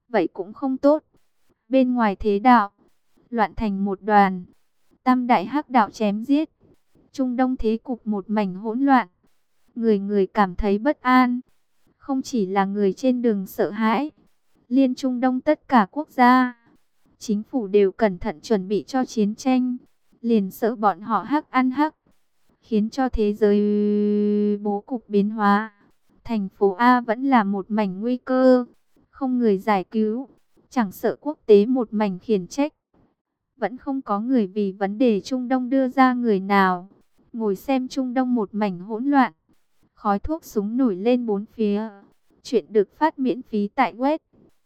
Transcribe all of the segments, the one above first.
vậy cũng không tốt. Bên ngoài thế đạo, loạn thành một đoàn, tam đại hắc đạo chém giết, Trung Đông thế cục một mảnh hỗn loạn, người người cảm thấy bất an. Không chỉ là người trên đường sợ hãi, liên Trung Đông tất cả quốc gia, chính phủ đều cẩn thận chuẩn bị cho chiến tranh, liền sợ bọn họ hắc ăn hắc, khiến cho thế giới bố cục biến hóa. Thành phố A vẫn là một mảnh nguy cơ, không người giải cứu, chẳng sợ quốc tế một mảnh khiển trách. Vẫn không có người vì vấn đề Trung Đông đưa ra người nào. Ngồi xem Trung Đông một mảnh hỗn loạn, khói thuốc súng nổi lên bốn phía. Chuyện được phát miễn phí tại web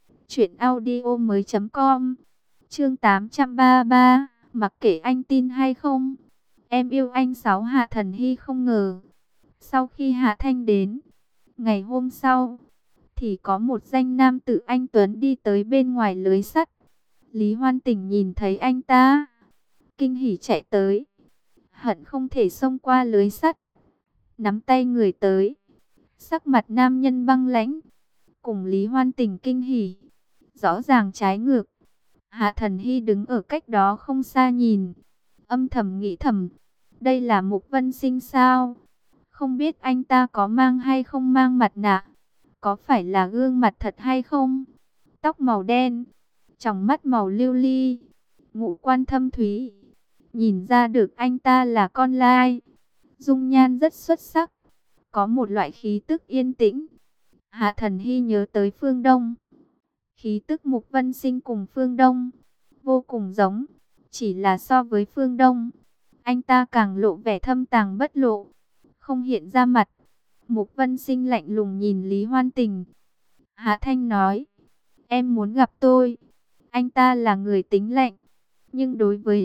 truyệnaudiomoi.com. Chương 833, mặc kệ anh tin hay không, em yêu anh. Sáu Hạ Thần Hy không ngờ, sau khi Hạ Thanh đến, ngày hôm sau, thì có một danh nam tử anh tuấn đi tới bên ngoài lưới sắt. Lý Hoan Tình nhìn thấy anh ta, kinh hỉ chạy tới, hận không thể xông qua lưới sắt, nắm tay người tới. Sắc mặt nam nhân băng lãnh, cùng Lý Hoan Tình kinh hỉ, rõ ràng trái ngược. Hạ Thần Hy đứng ở cách đó không xa nhìn, âm thầm nghĩ thầm, đây là Mục Vân Sinh sao? Không biết anh ta có mang hay không mang mặt nạ, có phải là gương mặt thật hay không? Tóc màu đen, tròng mắt màu lưu ly, ngũ quan thâm thúy, nhìn ra được anh ta là con lai. Dung nhan rất xuất sắc, có một loại khí tức yên tĩnh. Hạ Thần Hy nhớ tới Phương Đông. Khí tức Mục Vân Sinh cùng Phương Đông vô cùng giống, chỉ là so với Phương Đông, anh ta càng lộ vẻ thâm tàng bất lộ, không hiện ra mặt. Mục Vân Sinh lạnh lùng nhìn Lý Hoan Tình. Hạ Thanh nói, em muốn gặp tôi. Anh ta là người tính lạnh, nhưng đối với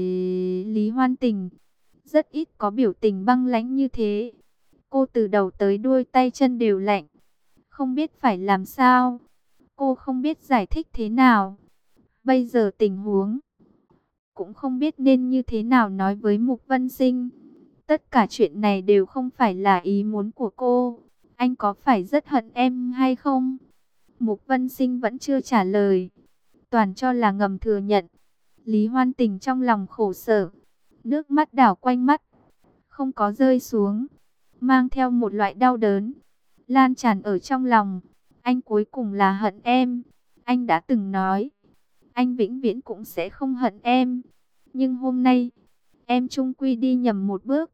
Lý Hoan Tình, rất ít có biểu tình băng lãnh như thế. Cô từ đầu tới đuôi tay chân đều lạnh, không biết phải làm sao. Cô không biết giải thích thế nào. Bây giờ tình huống, cũng không biết nên như thế nào nói với Mục Vân Sinh. Tất cả chuyện này đều không phải là ý muốn của cô. Anh có phải rất hận em hay không? Mục Vân Sinh vẫn chưa trả lời, toàn cho là ngầm thừa nhận. Lý Hoan Tình trong lòng khổ sở, nước mắt đảo quanh mắt, không có rơi xuống, mang theo một loại đau đớn, lan tràn ở trong lòng. Anh cuối cùng là hận em. Anh đã từng nói, anh vĩnh viễn cũng sẽ không hận em. Nhưng hôm nay, em chung quy đi nhầm một bước,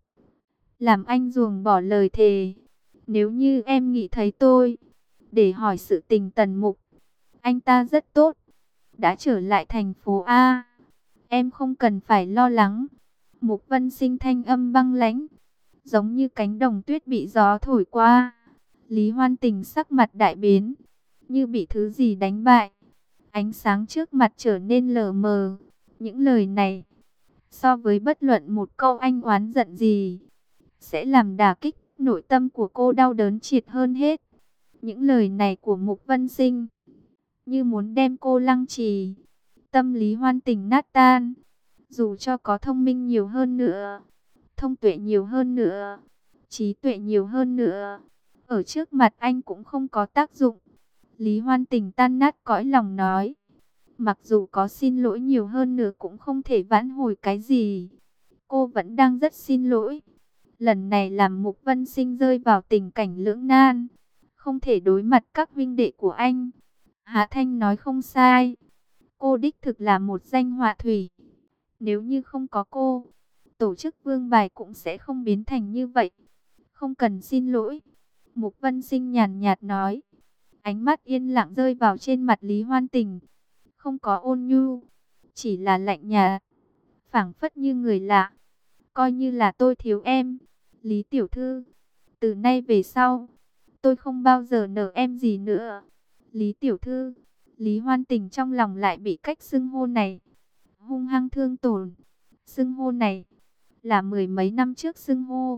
làm anh ruồng bỏ lời thề. Nếu như em nghĩ thấy tôi, để hỏi sự tình Tần Mục, anh ta rất tốt, đã trở lại thành phố A, em không cần phải lo lắng. Mục Vân Sinh thanh âm băng lãnh, giống như cánh đồng tuyết bị gió thổi qua. Lý Hoan Tình sắc mặt đại biến, như bị thứ gì đánh bại. Ánh sáng trước mặt trở nên lờ mờ. Những lời này, so với bất luận một câu anh oán giận gì, sẽ làm đả kích nội tâm của cô đau đớn triệt hơn hết. Những lời này của Mục Vân Sinh, như muốn đem cô lăng trì. Tâm Lý Hoan Tình nát tan. Dù cho có thông minh nhiều hơn nữa, thông tuệ nhiều hơn nữa, trí tuệ nhiều hơn nữa, ở trước mặt anh cũng không có tác dụng. Lý Hoan Tình tan nát cõi lòng nói, mặc dù có xin lỗi nhiều hơn nữa cũng không thể vãn hồi cái gì. Cô vẫn đang rất xin lỗi. Lần này làm Mục Vân Sinh rơi vào tình cảnh lưỡng nan, không thể đối mặt các huynh đệ của anh. Hạ Thanh nói không sai, cô đích thực là một danh họa thủy. Nếu như không có cô, tổ chức Vương Bài cũng sẽ không biến thành như vậy. Không cần xin lỗi. Mục Vân Sinh nhàn nhạt nói. Ánh mắt yên lặng rơi vào trên mặt Lý Hoan Tình, không có ôn nhu, chỉ là lạnh nhạt, phảng phất như người lạ. Coi như là tôi thiếu em, Lý tiểu thư, từ nay về sau, tôi không bao giờ nợ em gì nữa. Lý tiểu thư. Lý Hoan Tình trong lòng lại bị cách xưng hô này hung hăng thương tổn. Xưng hô này là mười mấy năm trước xưng hô.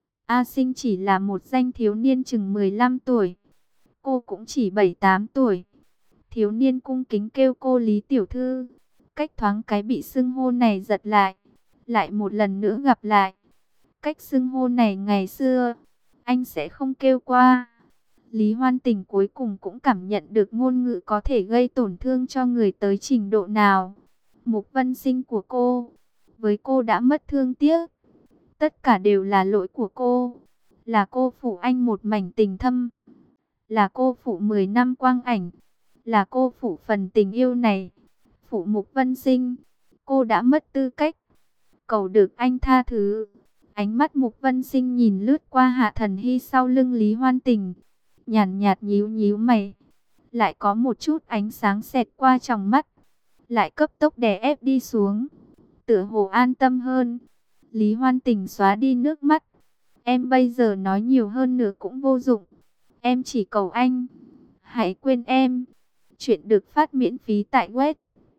A Sinh chỉ là một danh thiếu niên chừng 15 tuổi, cô cũng chỉ 7-8 tuổi. Thiếu niên cung kính kêu cô Lý tiểu thư, cách thoáng cái bị xưng hô này giật lại. Lại một lần nữa gặp lại, cách xưng hô này ngày xưa anh sẽ không kêu qua. Lý Hoan Tình cuối cùng cũng cảm nhận được ngôn ngữ có thể gây tổn thương cho người tới trình độ nào. Mục Vân Sinh của cô, với cô đã mất thương tiếc. Tất cả đều là lỗi của cô. Là cô phụ anh một mảnh tình thâm. Là cô phụ 10 năm quang ảnh. Là cô phụ phần tình yêu này. Phụ Mục Vân Sinh. Cô đã mất tư cách. Cầu được anh tha thứ. Ánh mắt Mục Vân Sinh nhìn lướt qua Hạ Thần Hy sau lưng Lý Hoan Tình. Nhàn nhạt nhíu nhíu mày. Lại có một chút ánh sáng xẹt qua trong mắt. Lại cấp tốc đè ép đi xuống. Tựa hồ an tâm hơn. Lý Hoan Tình xóa đi nước mắt. Em bây giờ nói nhiều hơn nữa cũng vô dụng. Em chỉ cầu anh. Hãy quên em. Chuyện được phát miễn phí tại web.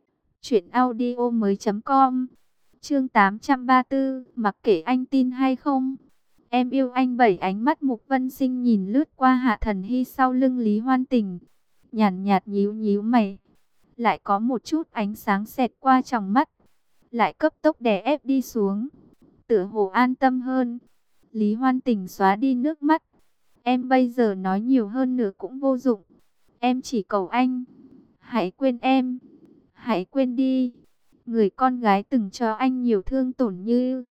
Truyệnaudiomoi.com. Chương 834. Mặc kệ anh tin hay không. Em yêu anh. Bảy ánh mắt Mục Vân Sinh nhìn lướt qua Hạ Thần Hy sau lưng Lý Hoan Tình. Nhàn nhạt nhíu nhíu mày. Lại có một chút ánh sáng xẹt qua trong mắt. Lại cấp tốc đè ép đi xuống. Tựa hồ an tâm hơn. Lý Hoan Tình xóa đi nước mắt. Em bây giờ nói nhiều hơn nữa cũng vô dụng. Em chỉ cầu anh. Hãy quên em. Hãy quên đi. Người con gái từng cho anh nhiều thương tổn như.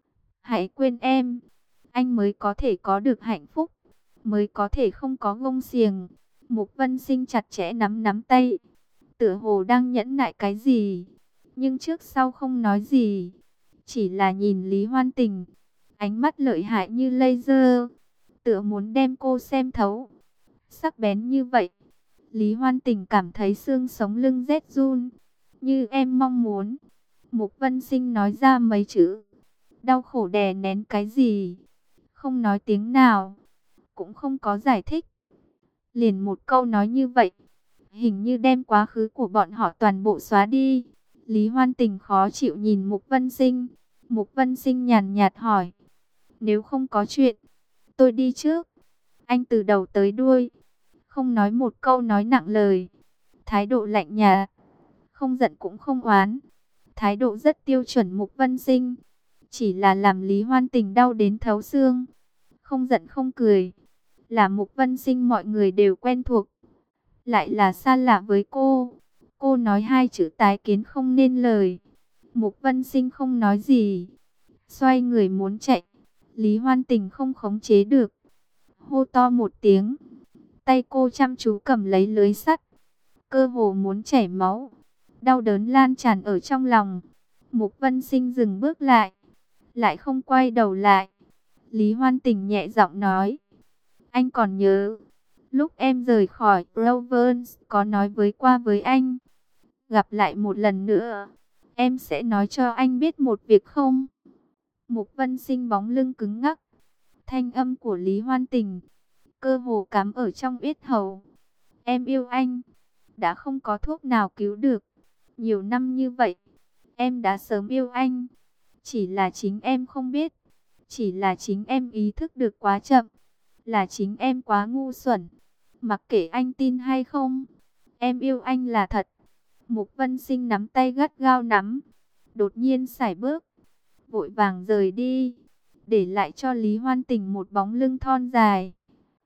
Hãy quên em. Anh mới có thể có được hạnh phúc. Mới có thể không có gông xiềng. Mục Vân Sinh chặt chẽ nắm tay. Tựa hồ đang nhẫn nại cái gì. Nhưng trước sau không nói gì. Chỉ là nhìn Lý Hoan Tình. Ánh mắt lợi hại như laser. Tựa muốn đem cô xem thấu. Sắc bén như vậy. Lý Hoan Tình cảm thấy xương sống lưng rét run. Như em mong muốn. Mục Vân Sinh nói ra mấy chữ. Đau khổ đè nén cái gì. Không nói tiếng nào. Cũng không có giải thích. Liền một câu nói như vậy. Hình như đem quá khứ của bọn họ toàn bộ xóa đi. Lý Hoan Tình khó chịu nhìn Mục Vân Sinh. Mục Vân Sinh nhàn nhạt hỏi. Nếu không có chuyện, tôi đi trước. Anh từ đầu tới đuôi. Không nói một câu nói nặng lời. Thái độ lạnh nhạt. Không giận cũng không oán. Thái độ rất tiêu chuẩn Mục Vân Sinh. Chỉ là làm Lý Hoan Tình đau đến thấu xương. Không giận không cười. Là Mục Vân Sinh mọi người đều quen thuộc. Lại là xa lạ với cô. Cô nói hai chữ tái kiến không nên lời. Mục Vân Sinh không nói gì. Xoay người muốn chạy. Lý Hoan Tình không khống chế được. Hô to một tiếng. Tay cô chăm chú cầm lấy lưới sắt. Cơ hồ muốn chảy máu. Đau đớn lan tràn ở trong lòng. Mục Vân Sinh dừng bước lại. Lại không quay đầu lại. Lý Hoan Tình nhẹ giọng nói. Anh còn nhớ. Lúc em rời khỏi Provence có nói qua với anh. Gặp lại một lần nữa. Em sẽ nói cho anh biết một việc không? Mục Vân Sinh bóng lưng cứng ngắc. Thanh âm của Lý Hoan Tình. Cơ hồ cắm ở trong yết hầu. Em yêu anh. Đã không có thuốc nào cứu được. Nhiều năm như vậy. Em đã sớm yêu anh. Chỉ là chính em không biết. Chỉ là chính em ý thức được quá chậm. Là chính em quá ngu xuẩn. Mặc kệ anh tin hay không. Em yêu anh là thật. Mục Vân Sinh nắm tay gắt gao nắm. Đột nhiên sải bước. Vội vàng rời đi. Để lại cho Lý Hoan Tình một bóng lưng thon dài.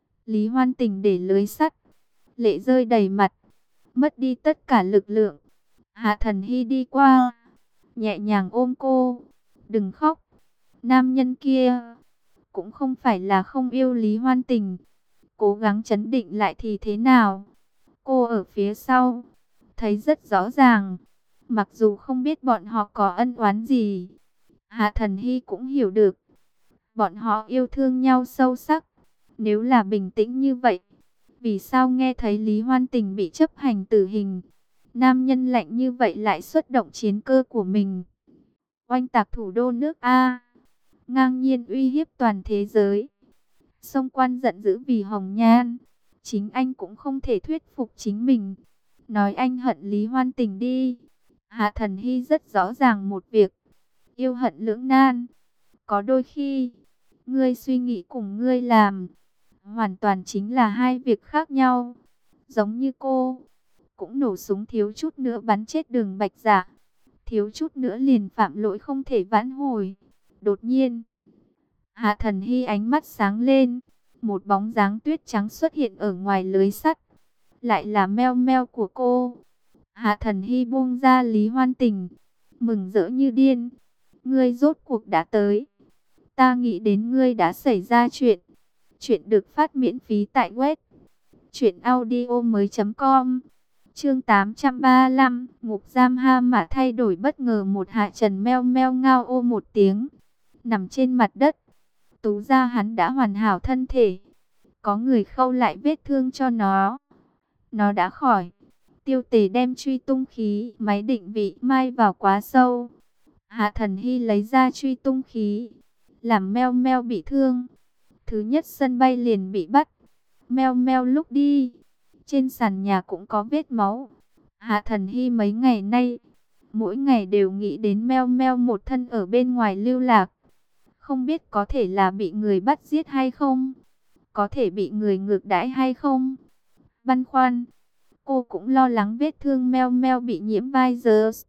Lý Hoan Tình để lưới sắt. Lệ rơi đầy mặt. Mất đi tất cả lực lượng. Hạ Thần Hy đi qua. Nhẹ nhàng ôm cô. Đừng khóc. Nam nhân kia. Cũng không phải là không yêu Lý Hoan Tình. Cố gắng trấn định lại thì thế nào. Cô ở phía sau. Thấy rất rõ ràng. Mặc dù không biết bọn họ có ân oán gì. Hạ Thần Hy cũng hiểu được. Bọn họ yêu thương nhau sâu sắc. Nếu là bình tĩnh như vậy. Vì sao nghe thấy Lý Hoan Tình bị chấp hành tử hình. Nam nhân lạnh như vậy lại xuất động chiến cơ của mình. Oanh tạc thủ đô nước A. Ngang nhiên uy hiếp toàn thế giới. Song Quan giận dữ vì Hồng Nhan. Chính anh cũng không thể thuyết phục chính mình. Nói anh hận Lý Hoan Tình đi. Hạ Thần Hy rất rõ ràng một việc. Yêu hận lưỡng nan. Có đôi khi, ngươi suy nghĩ cùng ngươi làm. Hoàn toàn chính là hai việc khác nhau. Giống như cô. Cũng nổ súng thiếu chút nữa bắn chết Đường Bạch Dạ. Thiếu chút nữa liền phạm lỗi không thể vãn hồi. Đột nhiên, Hạ Thần Hy ánh mắt sáng lên. một bóng dáng tuyết trắng xuất hiện ở ngoài lưới sắt. Lại là Meo Meo của cô. Hạ Thần Hy buông ra Lý Hoan Tình, mừng rỡ như điên. Ngươi rốt cuộc đã tới. Ta nghĩ đến ngươi đã xảy ra chuyện. Chuyện được phát miễn phí tại web truyệnaudiomoi.com. Chương 835, ngục giam Ha Mã thay đổi bất ngờ. Một Hạ Trần Meo Meo ngao ô một tiếng, nằm trên mặt đất. Tú ra hắn đã hoàn hảo thân thể, có người khâu lại vết thương cho nó. Nó đã khỏi. Tiêu Tề đem truy tung khí máy định vị mai vào quá sâu. Hạ Thần Hy lấy ra truy tung khí, làm Meo Meo bị thương. Thứ nhất sân bay liền bị bắt. Meo Meo lúc đi, trên sàn nhà cũng có vết máu. Hạ Thần Hy mấy ngày nay, mỗi ngày đều nghĩ đến Meo Meo một thân ở bên ngoài lưu lạc. Không biết có thể là bị người bắt giết hay không? Có thể bị người ngược đãi hay không? Băn khoăn. Cô cũng lo lắng vết thương Meo Meo bị nhiễm virus,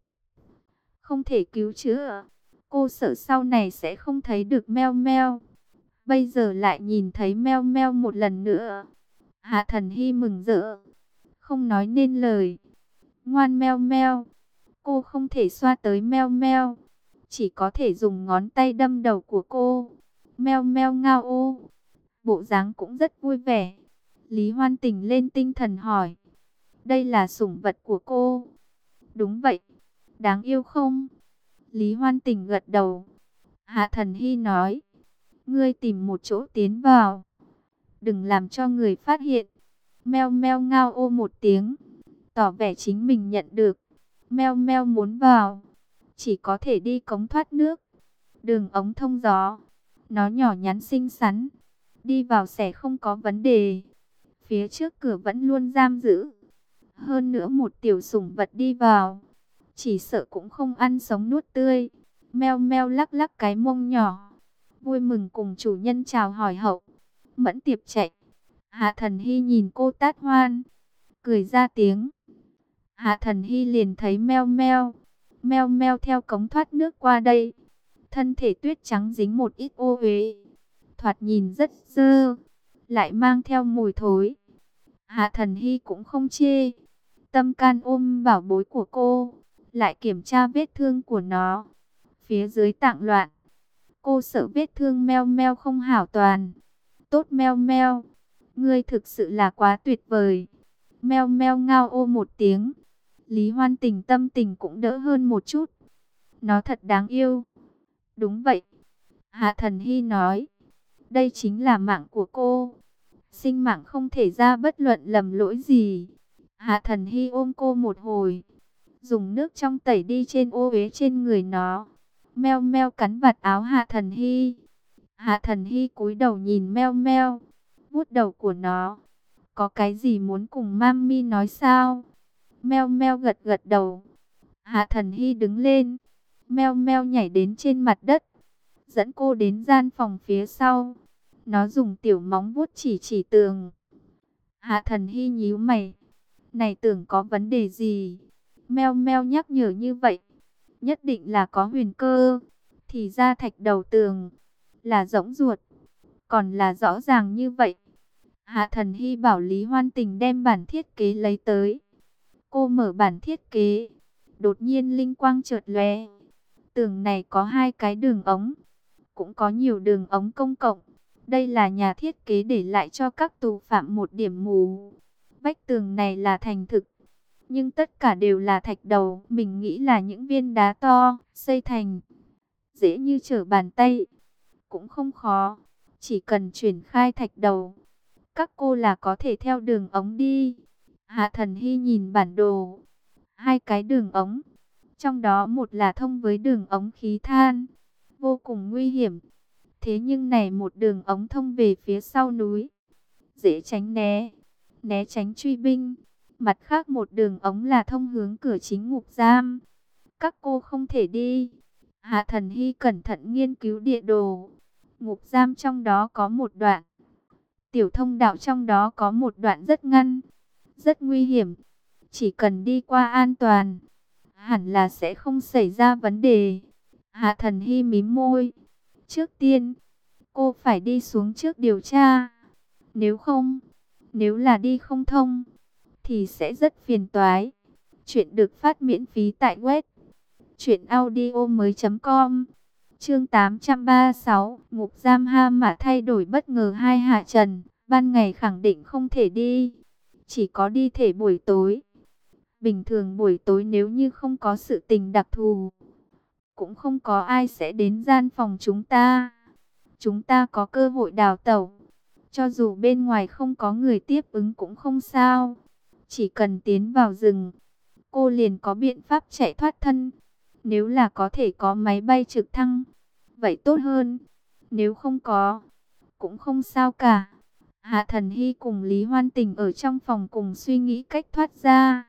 không thể cứu chữa. Cô sợ sau này sẽ không thấy được Meo Meo. Bây giờ lại nhìn thấy Meo Meo một lần nữa. Hạ Thần Hy mừng rỡ, không nói nên lời. Ngoan Meo Meo. Cô không thể xoa tới Meo Meo, chỉ có thể dùng ngón tay đâm đầu của cô. Meo Meo ngao ô, bộ dáng cũng rất vui vẻ. Lý Hoan Tình lên tinh thần hỏi, đây là sủng vật của cô? Đúng vậy. Đáng yêu không? Lý Hoan Tình gật đầu. Hạ Thần Hy nói, ngươi tìm một chỗ tiến vào, đừng làm cho người phát hiện. Meo Meo ngao ô một tiếng, tỏ vẻ chính mình nhận được. Meo Meo muốn vào, chỉ có thể đi cống thoát nước, đường ống thông gió. Nó nhỏ nhắn xinh xắn, đi vào sẽ không có vấn đề. Phía trước cửa vẫn luôn giam giữ. Hơn nữa một tiểu sủng vật đi vào, chỉ sợ cũng không ăn sống nuốt tươi. Meo Meo lắc lắc cái mông nhỏ, vui mừng cùng chủ nhân chào hỏi hậu. Mẫn Tiệp chạy. Hạ Thần Hy nhìn cô tát hoan, cười ra tiếng. Hạ Thần Hy liền thấy Meo Meo. Meo Meo theo cống thoát nước qua đây. Thân thể tuyết trắng dính một ít ô uế, thoạt nhìn rất dơ, lại mang theo mùi thối. Hạ Thần Hy cũng không chê, tâm can ôm bảo bối của cô, lại kiểm tra vết thương của nó. Phía dưới tạng loạn, cô sợ vết thương Meo Meo không hảo toàn. Tốt Meo Meo, ngươi thực sự là quá tuyệt vời. Meo Meo ngao ô một tiếng. Lý Hoan Tình tâm tình cũng đỡ hơn một chút. Nó thật đáng yêu. Đúng vậy, Hạ Thần Hy nói, đây chính là mạng của cô. Sinh mạng không thể ra bất luận lầm lỗi gì. Hạ Thần Hy ôm cô một hồi, dùng nước trong tẩy đi trên ô uế trên người nó. Meo Meo cắn vạt áo Hạ Thần Hy. Hạ Thần Hy cúi đầu nhìn Meo Meo, vuốt đầu của nó. Có cái gì muốn cùng Mami nói sao? Meo Meo gật gật đầu. Hạ Thần Hy đứng lên. Meo Meo nhảy đến trên mặt đất, dẫn cô đến gian phòng phía sau. Nó dùng tiểu móng vuốt chỉ tường. Hạ Thần Hy nhíu mày. Này tưởng có vấn đề gì? Meo Meo nhắc nhở như vậy, nhất định là có huyền cơ. Thì ra thạch đầu tường là rỗng ruột, còn là rõ ràng như vậy. Hạ Thần Hy bảo Lý Hoan Tình đem bản thiết kế lấy tới. Cô mở bản thiết kế, đột nhiên linh quang chợt lóe. Tường này có 2 cái đường ống, cũng có nhiều đường ống công cộng. Đây là nhà thiết kế để lại cho các tù phạm một điểm mù. Vách tường này là thành thực, nhưng tất cả đều là thạch đầu. Mình nghĩ là những viên đá to, xây thành dễ như trở bàn tay. Cũng không khó, chỉ cần chuyển khai thạch đầu, các cô là có thể theo đường ống đi. Hạ Thần Hy nhìn bản đồ. 2 cái đường ống, trong đó một là thông với đường ống khí than, vô cùng nguy hiểm. Thế nhưng này một đường ống thông về phía sau núi, dễ tránh né tránh truy binh. Mặt khác một đường ống là thông hướng cửa chính ngục giam. Các cô không thể đi. Hạ Thần Hy cẩn thận nghiên cứu địa đồ. Ngục giam trong đó có một đoạn, tiểu thông đạo trong đó có một đoạn rất ngăn, rất nguy hiểm. Chỉ cần đi qua an toàn, hẳn là sẽ không xảy ra vấn đề. Hạ Thần Hy mím môi. Trước tiên, cô phải đi xuống trước điều tra. Nếu là đi không thông, thì sẽ rất phiền toái. Chuyện được phát miễn phí tại web truyệnaudiomoi.com. Chương 836, ngục giam Ha Mã thay đổi bất ngờ hai hạ trần, ban ngày khẳng định không thể đi, chỉ có đi thể buổi tối. Bình thường buổi tối nếu như không có sự tình đặc thù, cũng không có ai sẽ đến gian phòng chúng ta. Chúng ta có cơ hội đào tẩu. Cho dù bên ngoài không có người tiếp ứng cũng không sao. Chỉ cần tiến vào rừng, cô liền có biện pháp chạy thoát thân. Nếu là có thể có máy bay trực thăng, vậy tốt hơn. Nếu không có, cũng không sao cả. Hạ Thần Hy cùng Lý Hoan Tình ở trong phòng cùng suy nghĩ cách thoát ra.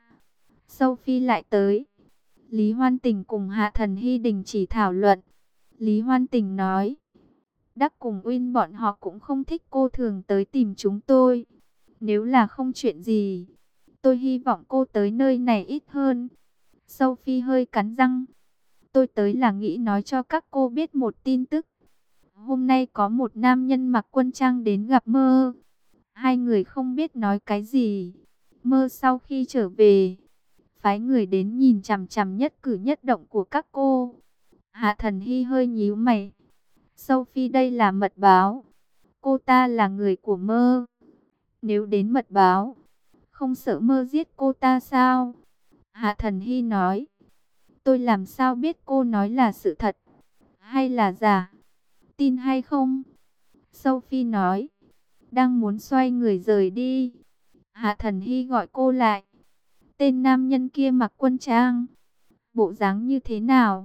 Sophie lại tới. Lý Hoan Tình cùng Hạ Thần Hy đình chỉ thảo luận. Lý Hoan Tình nói, Đắc cùng Uyên bọn họ cũng không thích cô thường tới tìm chúng tôi. Nếu là không chuyện gì, tôi hy vọng cô tới nơi này ít hơn. Sophie hơi cắn răng. Tôi tới là nghĩ nói cho các cô biết một tin tức. Hôm nay có một nam nhân mặc quân trang đến gặp Mơ. Hai người không biết nói cái gì. Mơ sau khi trở về, phái người đến nhìn chằm chằm nhất cử nhất động của các cô. Hạ Thần Hy hơi nhíu mày. Sophie, đây là mật báo. Cô ta là người của Mơ. Nếu đến mật báo, không sợ Mơ giết cô ta sao? Hạ Thần Hy nói. Tôi làm sao biết cô nói là sự thật hay là giả? Tin hay không? Sophie nói. Đang muốn xoay người rời đi, Hạ Thần Hy gọi cô lại. Tên nam nhân kia mặc quân trang, bộ dáng như thế nào?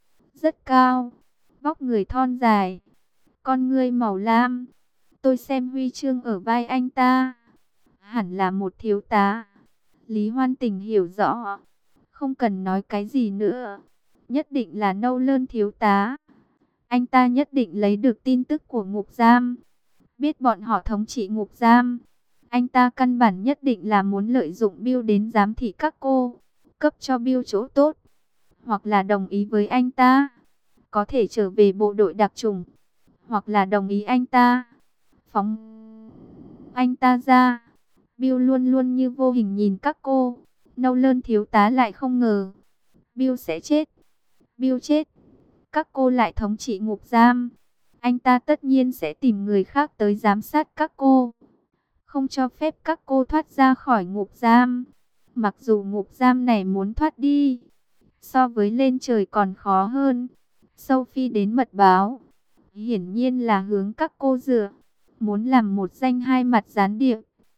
Rất cao, vóc người thon dài, con ngươi màu lam. Tôi xem huy chương ở vai anh ta, hẳn là một thiếu tá. Lý Hoan Tình hiểu rõ, không cần nói cái gì nữa, nhất định là Nâu Lơn thiếu tá. Anh ta nhất định lấy được tin tức của ngục giam, biết bọn họ thống trị ngục giam. Anh ta căn bản nhất định là muốn lợi dụng Bill đến giám thị các cô, cấp cho Bill chỗ tốt, hoặc là đồng ý với anh ta, có thể trở về bộ đội đặc chủng, hoặc là đồng ý anh ta, phóng anh ta ra. Bill luôn luôn như vô hình nhìn các cô. Nâu Lơn thiếu tá lại không ngờ Bill sẽ chết. Bill chết, các cô lại thống trị ngục giam. Anh ta tất nhiên sẽ tìm người khác tới giám sát các cô, không cho phép các cô thoát ra khỏi ngục giam. Mặc dù ngục giam này muốn thoát đi, so với lên trời còn khó hơn. Sophie đến mật báo, hiển nhiên là hướng các cô dựa, muốn làm một danh hai mặt gián điệp.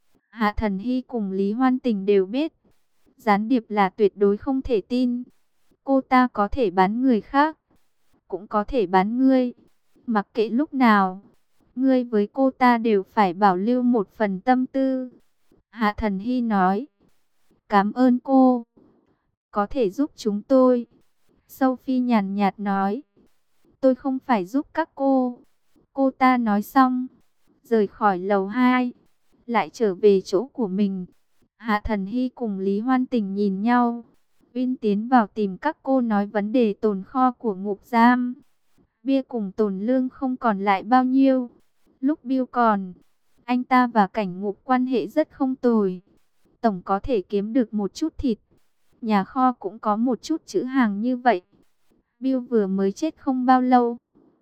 Hạ Thần Hy cùng Lý Hoan Tình đều biết, gián điệp là tuyệt đối không thể tin. Cô ta có thể bán người khác, cũng có thể bán ngươi. Mặc kệ lúc nào, ngươi với cô ta đều phải bảo lưu một phần tâm tư. Hạ Thần Hy nói, cảm ơn cô, có thể giúp chúng tôi. Sophie nhàn nhạt nói, tôi không phải giúp các cô. Cô ta nói xong, rời khỏi lầu 2, lại trở về chỗ của mình. Hạ Thần Hy cùng Lý Hoan Tình nhìn nhau. Uyên tiến vào tìm các cô nói vấn đề tồn kho của ngục giam. Bia cùng tồn lương không còn lại bao nhiêu. Lúc Bill còn, anh ta và cảnh ngục quan hệ rất không tồi, tổng có thể kiếm được một chút thịt. Nhà kho cũng có một chút trữ hàng như vậy. Bill vừa mới chết không bao lâu,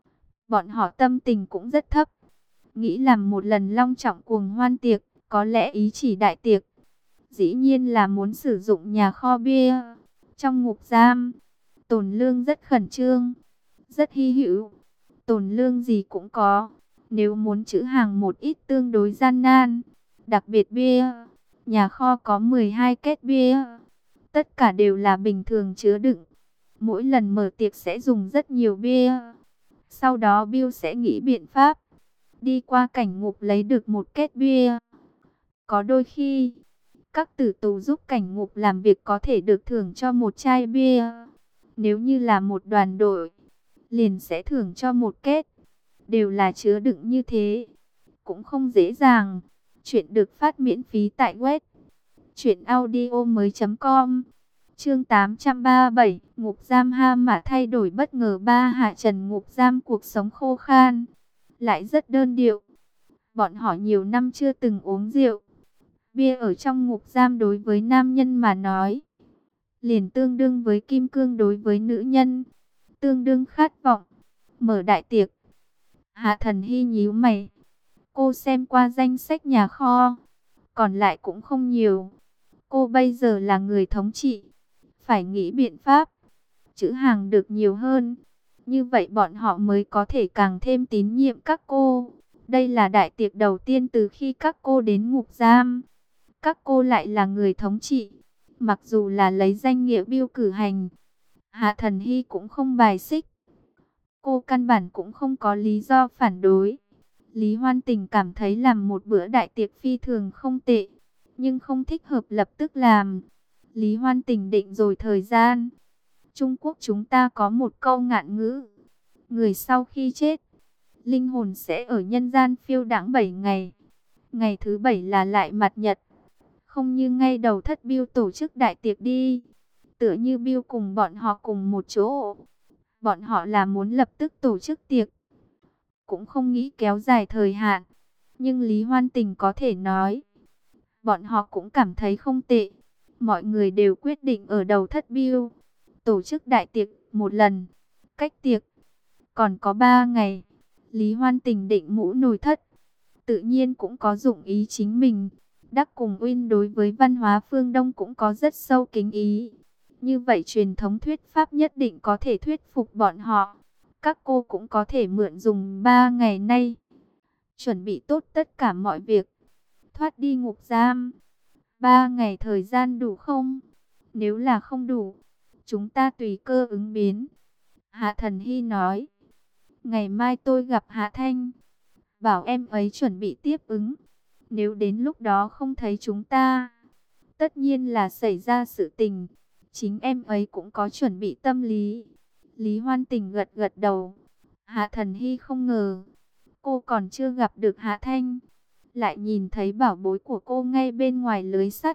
bọn họ tâm tình cũng rất thấp, nghĩ làm một lần long trọng cuồng hoan tiệc, có lẽ ý chỉ đại tiệc. Dĩ nhiên là muốn sử dụng nhà kho bia. Trong ngục giam, tồn lương rất khẩn trương, rất hy hữu. Tồn lương gì cũng có, nếu muốn trữ hàng một ít tương đối gian nan. Đặc biệt bia, nhà kho có 12 két bia, tất cả đều là bình thường chứa đựng. Mỗi lần mở tiệc sẽ dùng rất nhiều bia. Sau đó Bill sẽ nghĩ biện pháp đi qua cảnh ngục lấy được một két bia. Có đôi khi, các tử tù giúp cảnh ngục làm việc có thể được thưởng cho một chai bia. Nếu như là một đoàn đội, liền sẽ thưởng cho một két. Đều là chứa đựng như thế, cũng không dễ dàng. Chuyện được phát miễn phí tại web truyệnaudiomoi.com. Chương 837, ngục giam Ha Mã thay đổi bất ngờ. Ba Hạ Trần ngục giam cuộc sống khô khan, lại rất đơn điệu. Bọn họ nhiều năm chưa từng uống rượu. Bia ở trong ngục giam đối với nam nhân mà nói, liền tương đương với kim cương đối với nữ nhân, tương đương khát vọng. Mở đại tiệc. Hạ Thần Hy nhíu mày. Cô xem qua danh sách nhà kho, còn lại cũng không nhiều. Cô bây giờ là người thống trị, phải nghĩ biện pháp trữ hàng được nhiều hơn. Như vậy bọn họ mới có thể càng thêm tín nhiệm các cô. Đây là đại tiệc đầu tiên từ khi các cô đến ngục giam. Các cô lại là người thống trị, mặc dù là lấy danh nghĩa Bill cử hành. Hạ Thần Hy cũng không bài xích. Cô căn bản cũng không có lý do phản đối. Lý Hoan Tình cảm thấy làm một bữa đại tiệc phi thường không tệ, nhưng không thích hợp lập tức làm. Lý Hoan Tình định rồi thời gian. Trung Quốc chúng ta có một câu ngạn ngữ, người sau khi chết, linh hồn sẽ ở nhân gian phiêu đãng 7 ngày. Ngày thứ 7 là lại mặt nhật. Không như ngay đầu thất Bill tổ chức đại tiệc đi. Tựa như Bill cùng bọn họ cùng một chỗ. Bọn họ là muốn lập tức tổ chức tiệc, cũng không nghĩ kéo dài thời hạn. Nhưng Lý Hoan Tình có thể nói, bọn họ cũng cảm thấy không tệ. Mọi người đều quyết định ở đầu thất Bill tổ chức đại tiệc một lần. Cách tiệc còn có 3 ngày. Lý Hoan Tình định mũ nồi thất, tự nhiên cũng có dụng ý chính mình. Đắc cùng Uyên đối với văn hóa phương Đông cũng có rất sâu kính ý. Như vậy truyền thống thuyết pháp nhất định có thể thuyết phục bọn họ. Các cô cũng có thể mượn dùng 3 ngày nay, chuẩn bị tốt tất cả mọi việc, thoát đi ngục giam. 3 ngày thời gian đủ không? Nếu là không đủ, chúng ta tùy cơ ứng biến. Hạ Thần Hy nói, ngày mai tôi gặp Hạ Thanh, bảo em ấy chuẩn bị tiếp ứng. Nếu đến lúc đó không thấy chúng ta, tất nhiên là xảy ra sự tình. Chính em ấy cũng có chuẩn bị tâm lý. Lý Hoan Tình gật gật đầu. Hạ Thần Hy không ngờ, cô còn chưa gặp được Hạ Thanh, lại nhìn thấy bảo bối của cô ngay bên ngoài lưới sắt.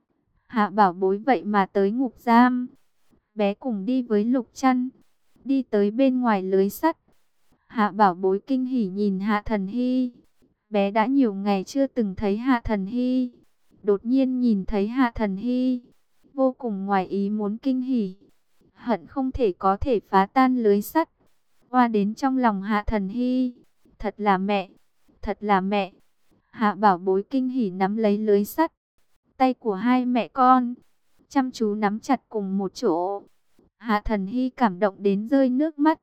Hạ bảo bối vậy mà tới ngục giam. Bé cùng đi với Lục Trăn, đi tới bên ngoài lưới sắt. Hạ bảo bối kinh hỉ nhìn Hạ Thần Hy. Bé đã nhiều ngày chưa từng thấy Hạ Thần Hy, đột nhiên nhìn thấy Hạ Thần Hy, vô cùng ngoài ý muốn kinh hỉ, hận không thể có thể phá tan lưới sắt. Hoa đến trong lòng Hạ Thần Hy, thật là mẹ, thật là mẹ. Hạ bảo bối kinh hỉ nắm lấy lưới sắt, tay của hai mẹ con chăm chú nắm chặt cùng một chỗ. Hạ Thần Hy cảm động đến rơi nước mắt.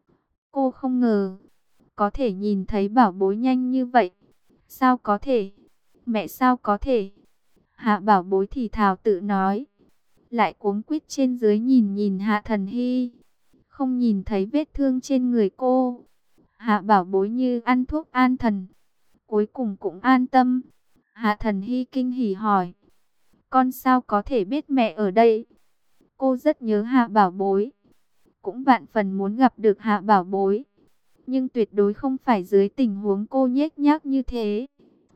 Cô không ngờ có thể nhìn thấy bảo bối nhanh như vậy. Sao có thể? Mẹ sao có thể? Hạ bảo bối thì thào tự nói, lại cuống quýt trên dưới nhìn nhìn Hạ Thần Hy, không nhìn thấy vết thương trên người cô. Hạ bảo bối như ăn thuốc an thần, cuối cùng cũng an tâm. Hạ Thần Hy kinh hỉ hỏi, con sao có thể biết mẹ ở đây? Cô rất nhớ Hạ bảo bối, cũng vạn phần muốn gặp được Hạ bảo bối, nhưng tuyệt đối không phải dưới tình huống cô nhếch nhác như thế.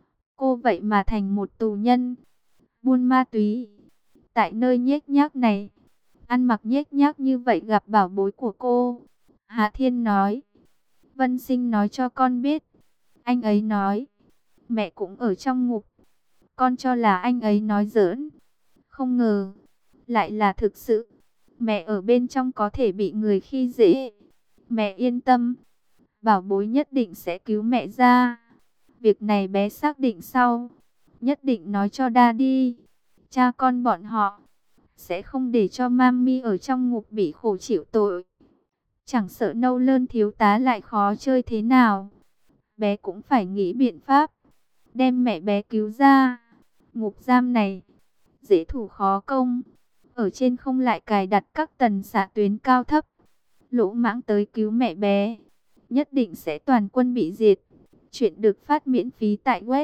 Cô vậy mà thành một tù nhân, buôn ma túy. Tại nơi nhếch nhác này, ăn mặc nhếch nhác như vậy gặp bảo bối của cô. Hạ Thiên nói, Vân Sinh nói cho con biết. Anh ấy nói, mẹ cũng ở trong ngục. Con cho là anh ấy nói giỡn, không ngờ lại là thực sự. Mẹ ở bên trong có thể bị người khi dễ. Mẹ yên tâm, bảo bối nhất định sẽ cứu mẹ ra. Việc này bé xác định sau, nhất định nói cho Daddy. Cha con bọn họ sẽ không để cho Mami ở trong ngục bị khổ chịu tội. Chẳng sợ nâu lơn thiếu tá lại khó chơi thế nào, bé cũng phải nghĩ biện pháp đem mẹ bé cứu ra. Ngục giam này dễ thủ khó công, ở trên không lại cài đặt các tần xạ tuyến cao thấp. Lỗ mãng tới cứu mẹ bé, nhất định sẽ toàn quân bị diệt. Chuyện được phát miễn phí tại web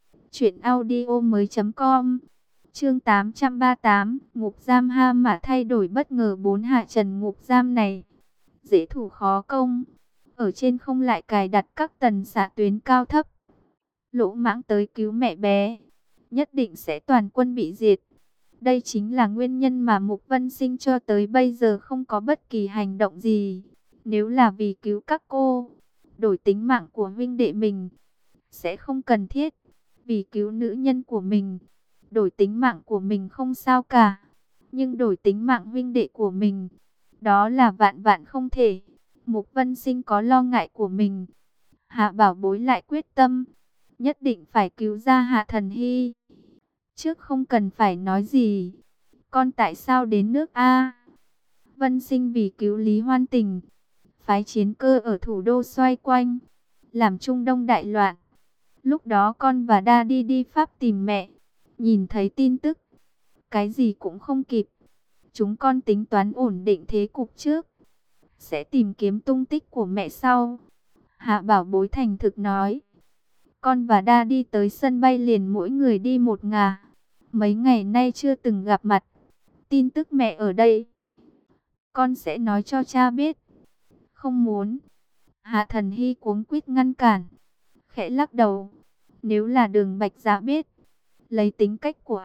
truyệnaudiomoi.com. Chương 838, ngục giam Ha Mã thay đổi bất ngờ. 4 Hạ trần ngục giam này dễ thủ khó công, ở trên không lại cài đặt các tần xạ tuyến cao thấp. Lỗ mãng tới cứu mẹ bé, nhất định sẽ toàn quân bị diệt. Đây chính là nguyên nhân mà Mục Vân Sinh cho tới bây giờ không có bất kỳ hành động gì. Nếu là vì cứu các cô, đổi tính mạng của huynh đệ mình, sẽ không cần thiết. Vì cứu nữ nhân của mình, đổi tính mạng của mình không sao cả. Nhưng đổi tính mạng huynh đệ của mình, đó là vạn vạn không thể. Mục Vân Sinh có lo ngại của mình. Hạ Bảo Bối lại quyết tâm, nhất định phải cứu ra Hạ Thần Hy. Trước không cần phải nói gì, con tại sao đến nước A? Vân Sinh vì cứu Lý Hoan Tình, phái chiến cơ ở thủ đô xoay quanh, làm Trung Đông đại loạn. Lúc đó con và Đa đi Pháp tìm mẹ, nhìn thấy tin tức, cái gì cũng không kịp. Chúng con tính toán ổn định thế cục trước, sẽ tìm kiếm tung tích của mẹ sau. Hạ Bảo Bối thành thực nói. Con và Đa đi tới sân bay liền mỗi người đi một ngả. Mấy ngày nay chưa từng gặp mặt. Tin tức mẹ ở đây, con sẽ nói cho cha biết. Không muốn. Hạ Thần Hy cuống quýt ngăn cản, khẽ lắc đầu. Nếu là Đường Bạch Dạ biết, lấy tính cách của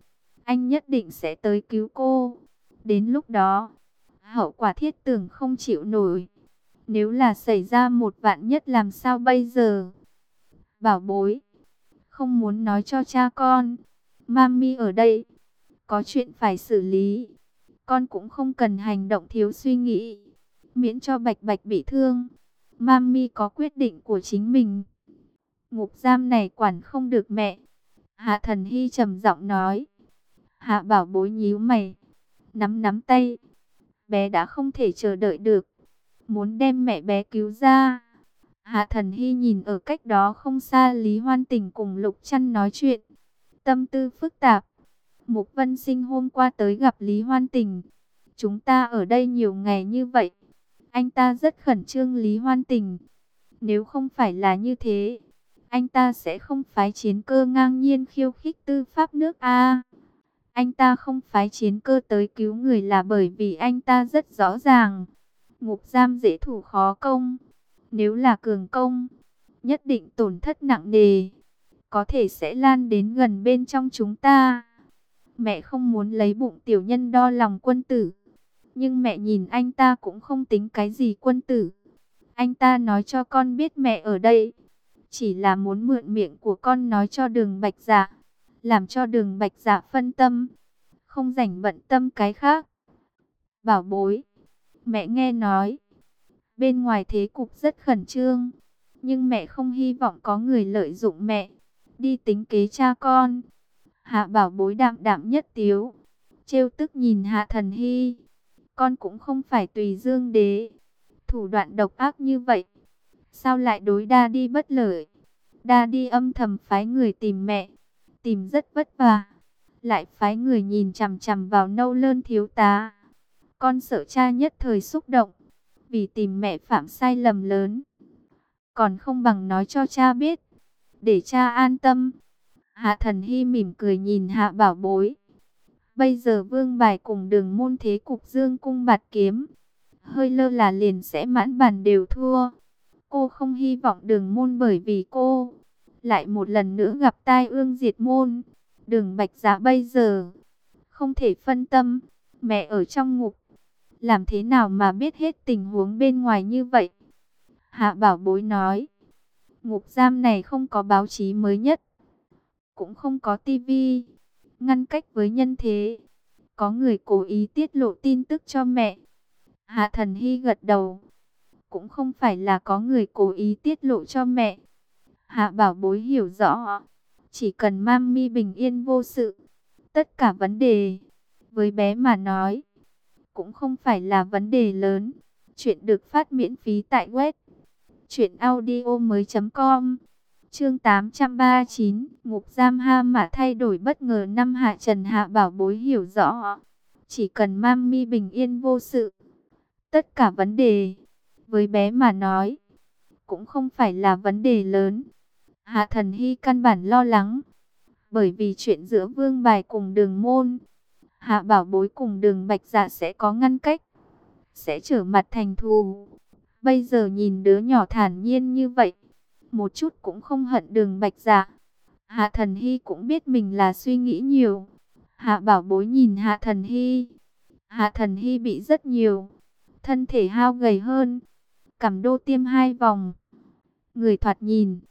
anh nhất định sẽ tới cứu cô. Đến lúc đó, hậu quả thiết tưởng không chịu nổi. Nếu là xảy ra một vạn nhất làm sao bây giờ? Bảo Bối, không muốn nói cho cha con. Mami ở đây, có chuyện phải xử lý. Con cũng không cần hành động thiếu suy nghĩ, miễn cho Bạch Bạch bị thương. Mami có quyết định của chính mình. Ngục giam này quản không được mẹ. Hạ Thần Hy trầm giọng nói. Hạ Bảo Bối nhíu mày, nắm nắm tay. Bé đã không thể chờ đợi được, muốn đem mẹ bé cứu ra. Hạ Thần Hy nhìn ở cách đó không xa Lý Hoan Tình cùng Lục Trăn nói chuyện, tâm tư phức tạp. Mục Vân Sinh hôm qua tới gặp Lý Hoan Tình. Chúng ta ở đây nhiều ngày như vậy, anh ta rất khẩn trương Lý Hoan Tình. Nếu không phải là như thế, anh ta sẽ không phái chiến cơ ngang nhiên khiêu khích tư pháp nước A. Anh ta không phái chiến cơ tới cứu người là bởi vì anh ta rất rõ ràng, ngục giam dễ thủ khó công. Nếu là cường công, nhất định tổn thất nặng nề, có thể sẽ lan đến gần bên trong chúng ta. Mẹ không muốn lấy bụng tiểu nhân đo lòng quân tử, nhưng mẹ nhìn anh ta cũng không tính cái gì quân tử. Anh ta nói cho con biết mẹ ở đây, chỉ là muốn mượn miệng của con nói cho Đường Bạch Dạ, làm cho Đường Bạch Dạ phân tâm, không rảnh bận tâm cái khác. Bảo Bối, mẹ nghe nói, bên ngoài thế cục rất khẩn trương, nhưng mẹ không hy vọng có người lợi dụng mẹ, đi tính kế cha con. Hạ Bảo Bối đạm đạm nhất tiếu, trêu tức nhìn Hạ Thần Hy. Con cũng không phải Tùy Dương Đế, thủ đoạn độc ác như vậy, sao lại đối Đa đi bất lợi? Đa đi âm thầm phái người tìm mẹ, tìm rất vất vả, lại phái người nhìn chằm chằm vào Nâu Lơn thiếu tá. Con sợ cha nhất thời xúc động, vì tìm mẹ phạm sai lầm lớn, còn không bằng nói cho cha biết, để cha an tâm. Hạ Thần Hy mỉm cười nhìn Hạ Bảo Bối. Bây giờ vương bài cùng Đường môn thế cục dương cung bạt kiếm, hơi lơ là liền sẽ mãn bàn đều thua. Cô không hy vọng Đường môn bởi vì cô lại một lần nữa gặp tai ương diệt môn. Đường Bạch Dạ bây giờ không thể phân tâm, mẹ ở trong ngục, làm thế nào mà biết hết tình huống bên ngoài như vậy? Hạ Bảo Bối nói, ngục giam này không có báo chí mới nhất, cũng không có tivi, ngăn cách với nhân thế. Có người cố ý tiết lộ tin tức cho mẹ. Hạ Thần Hy gật đầu. Cũng không phải là có người cố ý tiết lộ cho mẹ. Hạ Bảo Bối hiểu rõ, chỉ cần Mami bình yên vô sự, tất cả vấn đề với bé mà nói cũng không phải là vấn đề lớn. Chuyện được phát miễn phí tại web truyệnaudiomoi.com. Chương 839, ngục giam Ha Mã thay đổi bất ngờ năm Hạ Trần. Hạ Bảo Bối hiểu rõ, chỉ cần Mami bình yên vô sự, tất cả vấn đề với bé mà nói cũng không phải là vấn đề lớn. Hạ Thần Hy căn bản lo lắng, bởi vì chuyện giữa Vương Bài cùng Đường môn, Hạ Bảo Bối cùng Đường Bạch Dạ sẽ có ngăn cách, sẽ trở mặt thành thù. Bây giờ nhìn đứa nhỏ thản nhiên như vậy, một chút cũng không hận Đường Bạch Dạ. Hạ Thần Hy cũng biết mình là suy nghĩ nhiều. Hạ Bảo Bối nhìn Hạ Thần Hy. Hạ Thần Hy bị rất nhiều, thân thể hao gầy hơn, cằm đô tiêm 2 vòng, người thoạt nhìn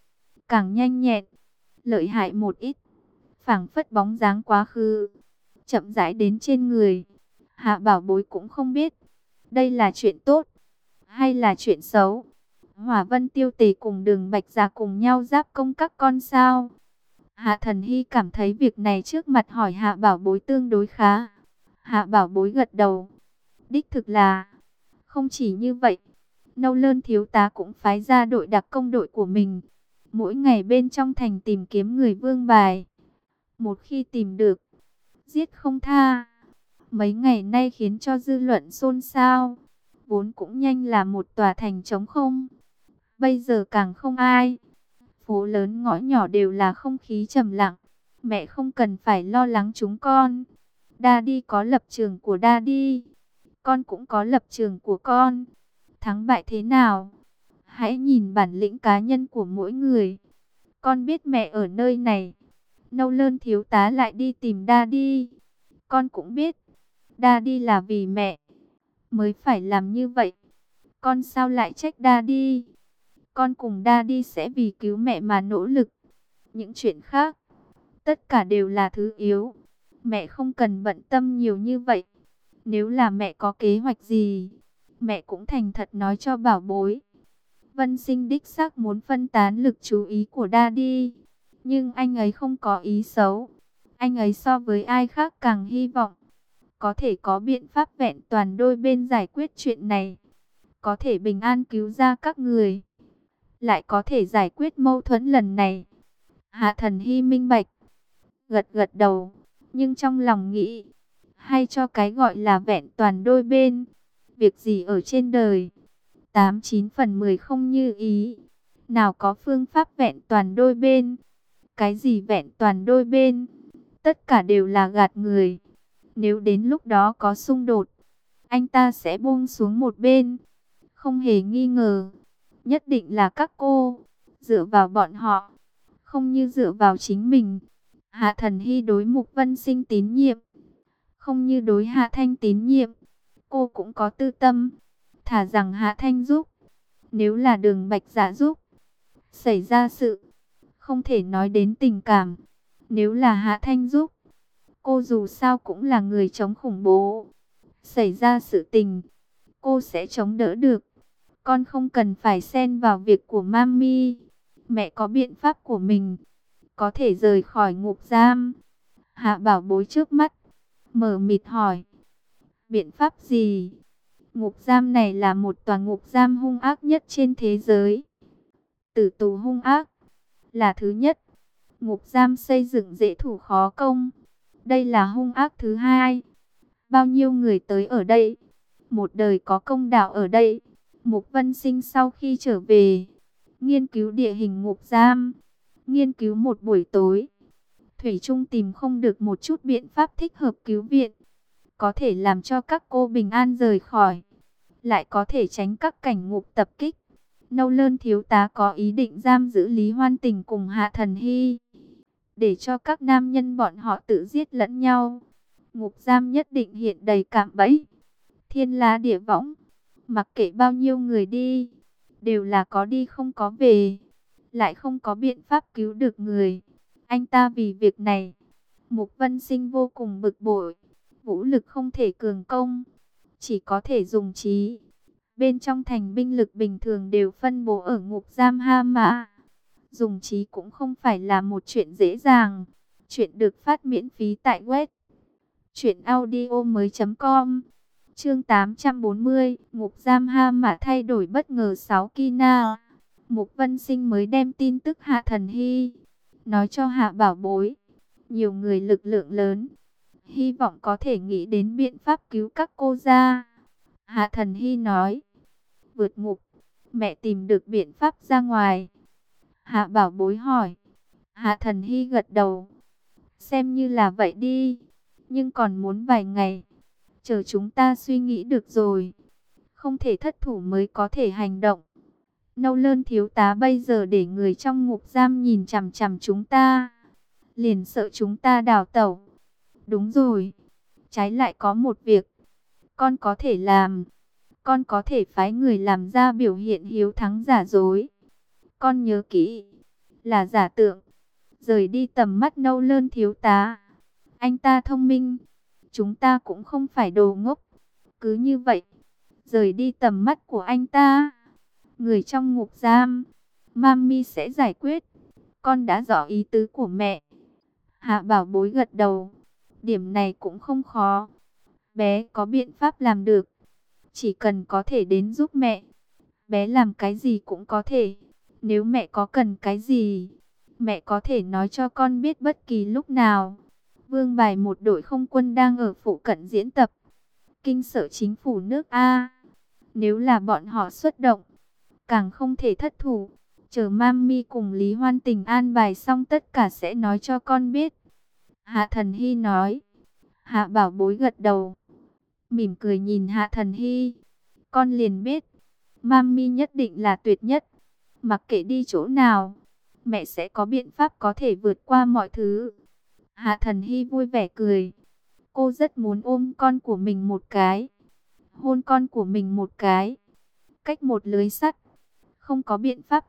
càng nhanh nhẹn, lợi hại một ít, phảng phất bóng dáng quá khứ, chậm rãi đến trên người. Hạ Bảo Bối cũng không biết, đây là chuyện tốt, hay là chuyện xấu. Hỏa Vân Tiêu Tề cùng Đường Bạch Gia cùng nhau giáp công các con sao? Hạ Thần Hy cảm thấy việc này trước mặt hỏi Hạ Bảo Bối tương đối khá. Hạ Bảo Bối gật đầu. Đích thực là, không chỉ như vậy, Nâu Lơn thiếu tá cũng phái ra đội đặc công đội của mình, mỗi ngày bên trong thành tìm kiếm người vương bài. Một khi tìm được, giết không tha. Mấy ngày nay khiến cho dư luận xôn xao, vốn cũng nhanh là một tòa thành trống không, bây giờ càng không ai. Phố lớn ngõ nhỏ đều là không khí trầm lặng. Mẹ không cần phải lo lắng chúng con. Daddy có lập trường của Daddy, con cũng có lập trường của con. Thắng bại thế nào, hãy nhìn bản lĩnh cá nhân của mỗi người. Con biết mẹ ở nơi này, Nâu Lơn thiếu tá lại đi tìm Daddy. Con cũng biết, Daddy là vì mẹ mới phải làm như vậy. Con sao lại trách Daddy? Con cùng Daddy sẽ vì cứu mẹ mà nỗ lực. Những chuyện khác, tất cả đều là thứ yếu. Mẹ không cần bận tâm nhiều như vậy. Nếu là mẹ có kế hoạch gì, mẹ cũng thành thật nói cho Bảo Bối. Vân Sinh đích xác muốn phân tán lực chú ý của Daddy, nhưng anh ấy không có ý xấu. Anh ấy so với ai khác càng hy vọng có thể có biện pháp vẹn toàn đôi bên giải quyết chuyện này, có thể bình an cứu ra các người, lại có thể giải quyết mâu thuẫn lần này. Hạ Thần Hy minh bạch, gật gật đầu, nhưng trong lòng nghĩ, hay cho cái gọi là vẹn toàn đôi bên, việc gì ở trên đời 89 phần 10 không như ý. Nào có phương pháp vẹn toàn đôi bên. Cái gì vẹn toàn đôi bên, tất cả đều là gạt người. Nếu đến lúc đó có xung đột, anh ta sẽ buông xuống một bên. Không hề nghi ngờ, nhất định là các cô dựa vào bọn họ, không như dựa vào chính mình. Hạ Thần Hy đối Mục Vân Sinh tín nhiệm, không như đối Hạ Thanh tín nhiệm. Cô cũng có tư tâm, thà rằng Hạ Thanh giúp. Nếu là Đường Bạch Dạ giúp, xảy ra sự, không thể nói đến tình cảm. Nếu là Hạ Thanh giúp, cô dù sao cũng là người chống khủng bố, xảy ra sự tình, cô sẽ chống đỡ được. Con không cần phải xen vào việc của Mami. Mẹ có biện pháp của mình, có thể rời khỏi ngục giam. Hạ Bảo Bối trước mắt mờ mịt hỏi, biện pháp gì? Ngục giam này là một tòa ngục giam hung ác nhất trên thế giới. Tử tù hung ác là thứ nhất. Ngục giam xây dựng dễ thủ khó công. Đây là hung ác thứ hai. Bao nhiêu người tới ở đây, một đời có công đạo ở đây. Mục Vân Sinh sau khi trở về, nghiên cứu địa hình ngục giam, nghiên cứu một buổi tối, thủy chung tìm không được một chút biện pháp thích hợp cứu viện, có thể làm cho các cô bình an rời khỏi, lại có thể tránh các cảnh ngục tập kích. Nâu Lơn thiếu tá có ý định giam giữ Lý Hoan Tình cùng Hạ Thần Hy, để cho các nam nhân bọn họ tự giết lẫn nhau. Ngục giam nhất định hiện đầy cạm bẫy, thiên la địa võng, mặc kệ bao nhiêu người đi, đều là có đi không có về, lại không có biện pháp cứu được người. Anh ta vì việc này, Mục Vân Sinh vô cùng bực bội. Vũ lực không thể cường công, chỉ có thể dùng trí. Bên trong thành binh lực bình thường đều phân bố ở ngục giam Ha Mã. Dùng trí cũng không phải là một chuyện dễ dàng. Chuyện được phát miễn phí tại web truyệnaudiomoi.com. Chương 840, ngục giam Ha Mã thay đổi bất ngờ 6 Kina. Mục Vân Sinh mới đem tin tức Hạ Thần Hy nói cho Hạ Bảo Bối. Nhiều người lực lượng lớn, hy vọng có thể nghĩ đến biện pháp cứu các cô ra. Hạ Thần Hy nói, vượt ngục, mẹ tìm được biện pháp ra ngoài. Hạ Bảo Bối hỏi. Hạ Thần Hy gật đầu, xem như là vậy đi, nhưng còn muốn vài ngày, chờ chúng ta suy nghĩ được rồi, không thể thất thủ mới có thể hành động. Nâu Lơn thiếu tá bây giờ để người trong ngục giam nhìn chằm chằm chúng ta, liền sợ chúng ta đào tẩu. Đúng rồi, trái lại có một việc con có thể làm. Con có thể phái người làm ra biểu hiện hiếu thắng giả dối. Con nhớ kỹ, là giả tượng, rời đi tầm mắt Nâu Lơn thiếu tá. Anh ta thông minh, chúng ta cũng không phải đồ ngốc. Cứ như vậy, rời đi tầm mắt của anh ta. Người trong ngục giam, Mami sẽ giải quyết. Con đã rõ ý tứ của mẹ. Hạ Bảo Bối gật đầu. Điểm này cũng không khó. Bé có biện pháp làm được. Chỉ cần có thể đến giúp mẹ. Bé làm cái gì cũng có thể. Nếu mẹ có cần cái gì, mẹ có thể nói cho con biết bất kỳ lúc nào. Vương bài một đội không quân đang ở phụ cận diễn tập. Kinh sợ chính phủ nước A. Nếu là bọn họ xuất động, càng không thể thất thủ. Chờ Mami cùng Lý Hoan Tình an bài xong tất cả sẽ nói cho con biết. Hạ Thần Hy nói. Hạ Bảo Bối gật đầu, mỉm cười nhìn Hạ Thần Hy. Con liền biết, Mami nhất định là tuyệt nhất. Mặc kệ đi chỗ nào, mẹ sẽ có biện pháp có thể vượt qua mọi thứ. Hạ Thần Hy vui vẻ cười. Cô rất muốn ôm con của mình một cái, hôn con của mình một cái. Cách một lưới sắt, không có biện pháp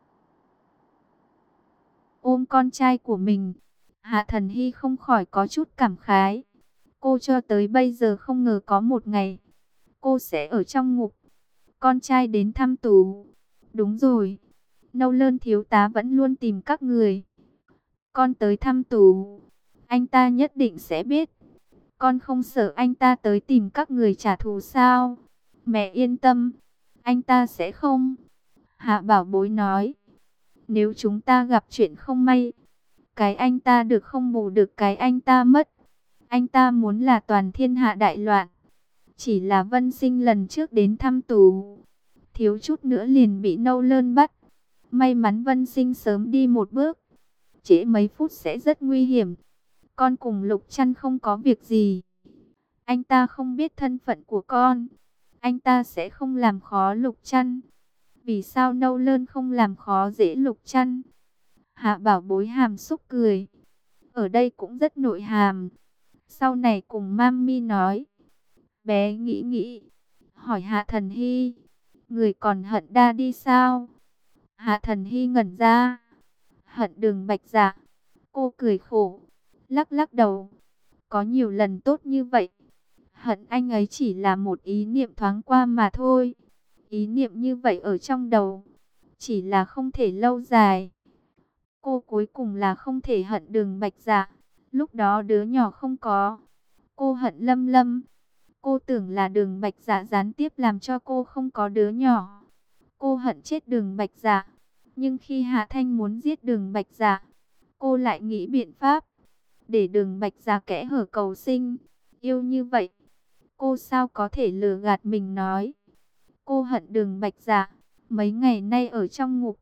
ôm con trai của mình. Hạ Thần Hy không khỏi có chút cảm khái. Cô cho tới bây giờ không ngờ có một ngày cô sẽ ở trong ngục. Con trai đến thăm tù. Đúng rồi, Nâu Lơn thiếu tá vẫn luôn tìm các người. Con tới thăm tù, anh ta nhất định sẽ biết. Con không sợ anh ta tới tìm các người trả thù sao? Mẹ yên tâm, anh ta sẽ không. Hạ Bảo Bối nói. Nếu chúng ta gặp chuyện không may, cái anh ta được không bù được cái anh ta mất. Anh ta muốn là toàn thiên hạ đại loạn. Chỉ là Vân Sinh lần trước đến thăm tù, thiếu chút nữa liền bị Nâu Lơn bắt. May mắn Vân Sinh sớm đi một bước, trễ mấy phút sẽ rất nguy hiểm. Con cùng Lục Trăn không có việc gì. Anh ta không biết thân phận của con, anh ta sẽ không làm khó Lục Trăn. Vì sao Nâu Lơn không làm khó dễ Lục Trăn? Hạ Bảo Bối hàm xúc cười. Ở đây cũng rất nội hàm. Sau này cùng Mami nói. Bé nghĩ nghĩ, hỏi Hạ Thần Hy. Người còn hận Đa đi sao? Hạ Thần Hy ngẩn ra. Hận Đường Bạch Dạ. Cô cười khổ, lắc lắc đầu. Có nhiều lần tốt như vậy. Hận anh ấy chỉ là một ý niệm thoáng qua mà thôi. Ý niệm như vậy ở trong đầu, chỉ là không thể lâu dài. Cô cuối cùng là không thể hận Đường Bạch Dạ. Lúc đó đứa nhỏ không có. Cô hận Lâm Lâm. Cô tưởng là Đường Bạch Dạ gián tiếp làm cho cô không có đứa nhỏ. Cô hận chết Đường Bạch Dạ. Nhưng khi Hạ Thanh muốn giết Đường Bạch Dạ, cô lại nghĩ biện pháp để Đường Bạch Dạ kẽ hở cầu sinh. Yêu như vậy, cô sao có thể lừa gạt mình nói. Cô hận Đường Bạch Dạ. Mấy ngày nay ở trong ngục,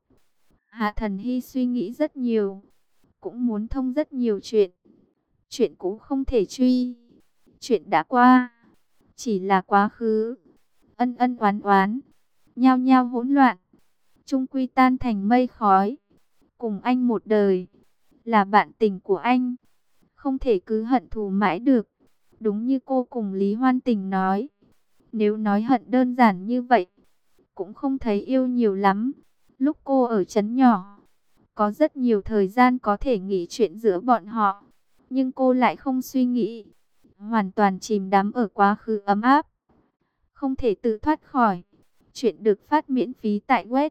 Hạ Thần Hy suy nghĩ rất nhiều, cũng muốn thông rất nhiều chuyện. Chuyện cũ không thể truy, chuyện đã qua chỉ là quá khứ. Ân ân oán oán, nhao nhao hỗn loạn, chung quy tan thành mây khói. Cùng anh một đời, là bạn tình của anh, không thể cứ hận thù mãi được. Đúng như cô cùng Lý Hoan Tình nói, nếu nói hận đơn giản như vậy, cũng không thấy yêu nhiều lắm. Lúc cô ở trấn nhỏ, có rất nhiều thời gian có thể nghĩ chuyện giữa bọn họ, nhưng cô lại không suy nghĩ, hoàn toàn chìm đắm ở quá khứ ấm áp, không thể tự thoát khỏi. Chuyện được phát miễn phí tại web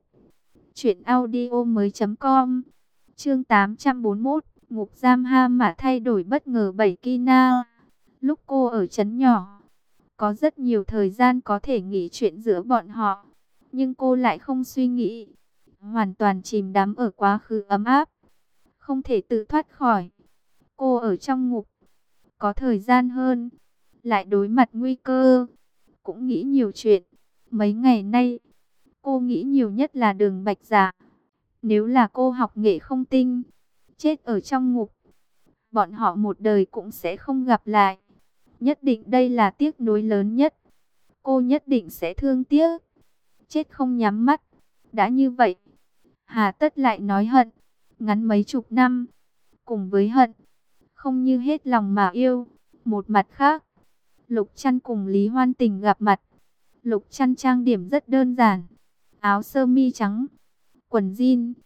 truyệnaudiomoi.com. Chương 841, ngục giam Mã thay đổi bất ngờ 7 Kina. Lúc cô ở trấn nhỏ, có rất nhiều thời gian có thể nghĩ chuyện giữa bọn họ, nhưng cô lại không suy nghĩ, hoàn toàn chìm đắm ở quá khứ ấm áp, không thể tự thoát khỏi. Cô ở trong ngục, có thời gian hơn, lại đối mặt nguy cơ, cũng nghĩ nhiều chuyện. Mấy ngày nay, cô nghĩ nhiều nhất là Đường Bạch Dạ. Nếu là cô học nghệ không tinh, chết ở trong ngục, bọn họ một đời cũng sẽ không gặp lại. Nhất định đây là tiếc nuối lớn nhất. Cô nhất định sẽ thương tiếc, chết không nhắm mắt. Đã như vậy, hà tất lại nói hận. Ngắn mấy chục năm, cùng với hận, không như hết lòng mà yêu. Một mặt khác, Lục Trăn cùng Lý Hoan Tình gặp mặt. Lục Trăn trang điểm rất đơn giản, áo sơ mi trắng, quần jean,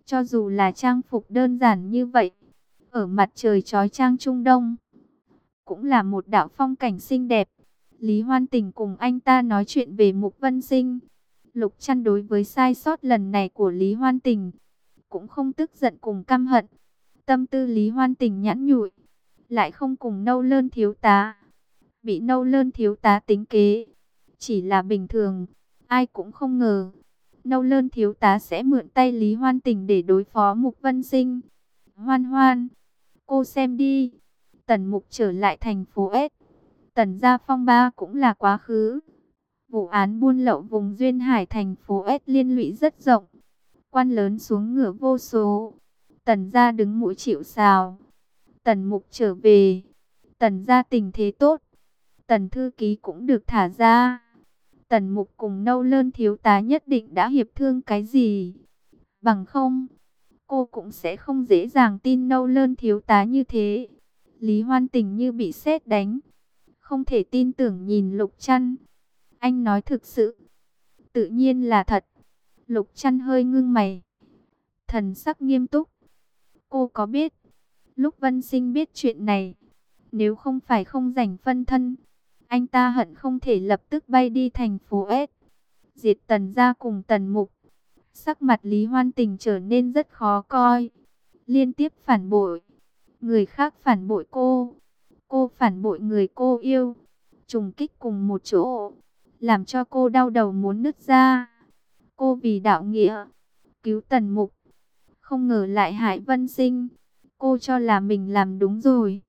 Cho dù là trang phục đơn giản như vậy, ở mặt trời chói chang Trung Đông, cũng là một đạo phong cảnh xinh đẹp. Lý Hoan Tình cùng anh ta nói chuyện về Mục Vân Sinh. Lục Trăn đối với sai sót lần này của Lý Hoan Tình cũng không tức giận cùng căm hận. Tâm tư Lý Hoan Tình nhẵn nhụi, lại không cùng Nâu Lơn thiếu tá bị Nâu Lơn thiếu tá tính kế. Chỉ là bình thường, ai cũng không ngờ Nâu Lơn thiếu tá sẽ mượn tay Lý Hoan Tình để đối phó Mục Vân Sinh. Hoan Hoan, cô xem đi, Tần Mục trở lại thành phố S. Tần gia phong ba cũng là quá khứ. Vụ án buôn lậu vùng duyên hải thành phố S liên lụy rất rộng. Quan lớn xuống ngựa vô số. Tần gia đứng mũi chịu sào. Tần Mục trở về. Tần gia tình thế tốt. Tần thư ký cũng được thả ra. Tần Mục cùng Nâu Lơn thiếu tá nhất định đã hiệp thương cái gì. Bằng không, cô cũng sẽ không dễ dàng tin Nâu Lơn thiếu tá như thế. Lý Hoan Tình như bị sét đánh, không thể tin tưởng nhìn Lục Trăn. Anh nói thực sự? Tự nhiên là thật. Lục Trăn hơi ngưng mày, thần sắc nghiêm túc. Cô có biết, lúc Vân Sinh biết chuyện này, nếu không phải không rảnh phân thân, anh ta hận không thể lập tức bay đi thành phố S, diệt Tần gia cùng Tần Mục. Sắc mặt Lý Hoan Tình trở nên rất khó coi. Liên tiếp phản bội, người khác phản bội cô phản bội người cô yêu, trùng kích cùng một chỗ, làm cho cô đau đầu muốn nứt ra. Cô vì đạo nghĩa cứu Tần Mục, không ngờ lại hại Vân Sinh. Cô cho là mình làm đúng rồi.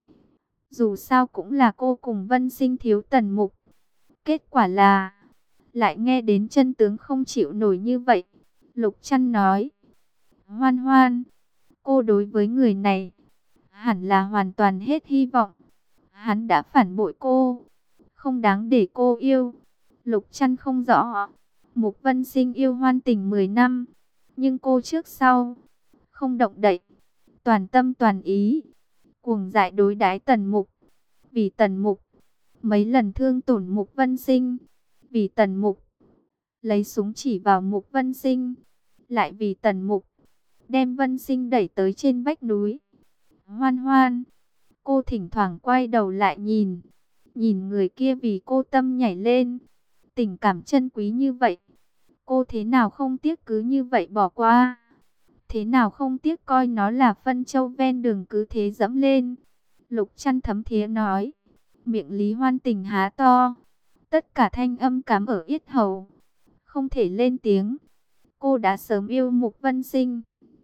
Dù sao cũng là cô cùng Vân Sinh thiếu Tần Mục. Kết quả là lại nghe đến chân tướng không chịu nổi như vậy. Lục Trăn nói, Hoan Hoan, cô đối với người này hẳn là hoàn toàn hết hy vọng. Hắn đã phản bội cô, không đáng để cô yêu. Lục Trăn không rõ. Mục Vân Sinh yêu Hoan Tình 10 năm, nhưng cô trước sau không động đậy, toàn tâm toàn ý, cuồng dại đối đãi Tần Mục. Vì Tần Mục, mấy lần thương tổn Mục Vân Sinh. Vì Tần Mục, lấy súng chỉ vào Mục Vân Sinh. Lại vì Tần Mục, đem Vân Sinh đẩy tới trên vách núi. Hoan Hoan, cô thỉnh thoảng quay đầu lại nhìn người kia vì cô tâm nhảy lên. Tình cảm chân quý như vậy, cô thế nào không tiếc cứ như vậy bỏ qua. Thế nào không tiếc coi nó là phân châu ven đường cứ thế dẫm lên. Lục Trăn thấm thía nói. Miệng Lý Hoan Tình há to, tất cả thanh âm cắm ở yết hầu, không thể lên tiếng. Cô đã sớm yêu Mục Vân Sinh.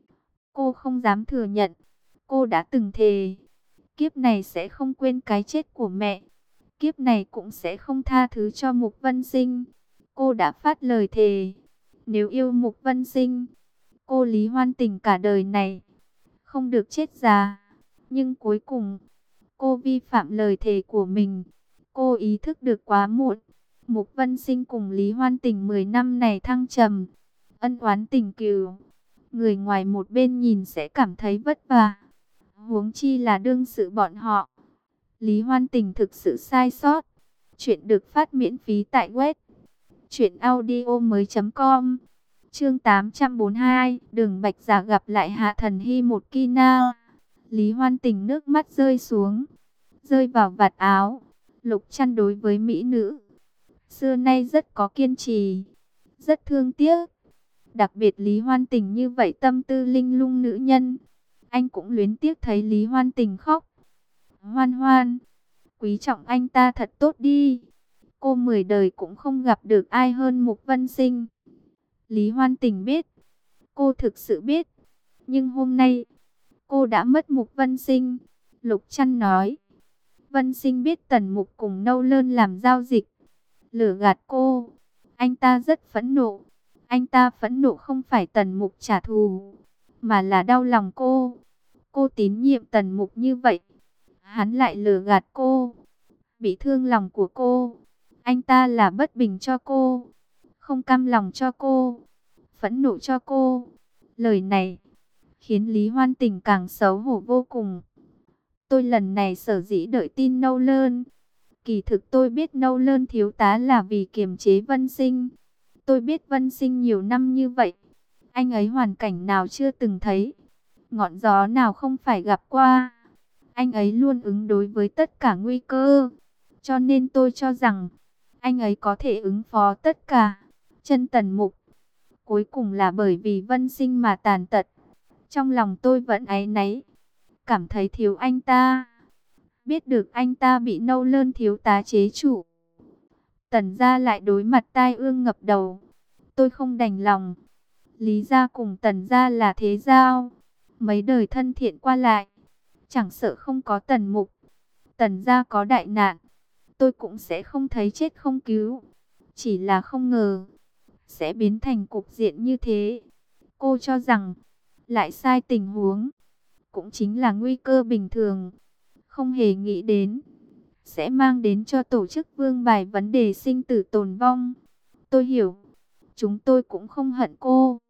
Cô không dám thừa nhận. Cô đã từng thề, kiếp này sẽ không quên cái chết của mẹ, kiếp này cũng sẽ không tha thứ cho Mục Vân Sinh. Cô đã phát lời thề, nếu yêu Mục Vân Sinh, cô Lý Hoan Tình cả đời này không được chết già. Nhưng cuối cùng, cô vi phạm lời thề của mình. Cô ý thức được quá muộn. Mục Vân Sinh cùng Lý Hoan Tình 10 năm này thăng trầm, ân oán tình cừu, người ngoài một bên nhìn sẽ cảm thấy vất vả, huống chi là đương sự bọn họ. Lý Hoan Tình thực sự sai sót. Chuyện được phát miễn phí tại web truyệnaudiomoi.com. Chương 842, Đường Bạch Giả gặp lại Hạ Thần Hy một Kina. Lý Hoan Tình nước mắt rơi xuống, rơi vào vạt áo. Lục Trăn đối với mỹ nữ xưa nay rất có kiên trì, rất thương tiếc. Đặc biệt Lý Hoan Tình như vậy tâm tư linh lung nữ nhân, anh cũng luyến tiếc thấy Lý Hoan Tình khóc. Hoan Hoan, quý trọng anh ta thật tốt đi. Cô 10 đời cũng không gặp được ai hơn Mục Vân Sinh. Lý Hoan Tình biết, cô thực sự biết. Nhưng hôm nay, cô đã mất Mục Vân Sinh. Lục Trăn nói, Vân Sinh biết Tần Mục cùng Nâu Lơn làm giao dịch, lừa gạt cô. Anh ta rất phẫn nộ. Anh ta phẫn nộ không phải Tần Mục trả thù, mà là đau lòng cô. Cô tín nhiệm Tần Mục như vậy, hắn lại lừa gạt cô, bị thương lòng của cô. Anh ta là bất bình cho cô, không cam lòng cho cô, phẫn nộ cho cô. Lời này khiến Lý Hoan Tình càng xấu hổ vô cùng. Tôi lần này sở dĩ đợi tin Nâu Lơn, kỳ thực tôi biết Nâu Lơn thiếu tá là vì kiềm chế Vân Sinh. Tôi biết Vân Sinh nhiều năm như vậy, Anh ấy hoàn cảnh nào chưa từng thấy, ngọn gió nào không phải gặp qua. Anh ấy luôn ứng đối với tất cả nguy cơ. Cho nên tôi cho rằng, anh ấy có thể ứng phó tất cả. Chân Tần Mục, cuối cùng là bởi vì Vân Sinh mà tàn tật. Trong lòng tôi vẫn áy náy, cảm thấy thiếu anh ta. Biết được anh ta bị Nâu Lơn thiếu tá chế trụ, Tần gia lại đối mặt tai ương ngập đầu. Tôi không đành lòng. Lý gia cùng Tần gia là thế giao, mấy đời thân thiện qua lại, chẳng sợ không có Tần Mục, Tần gia có đại nạn, tôi cũng sẽ không thấy chết không cứu. Chỉ là không ngờ sẽ biến thành cục diện như thế. Cô cho rằng lại sai tình huống, cũng chính là nguy cơ bình thường, không hề nghĩ đến sẽ mang đến cho tổ chức Vương Bài vấn đề sinh tử tồn vong. Tôi hiểu, chúng tôi cũng không hận cô,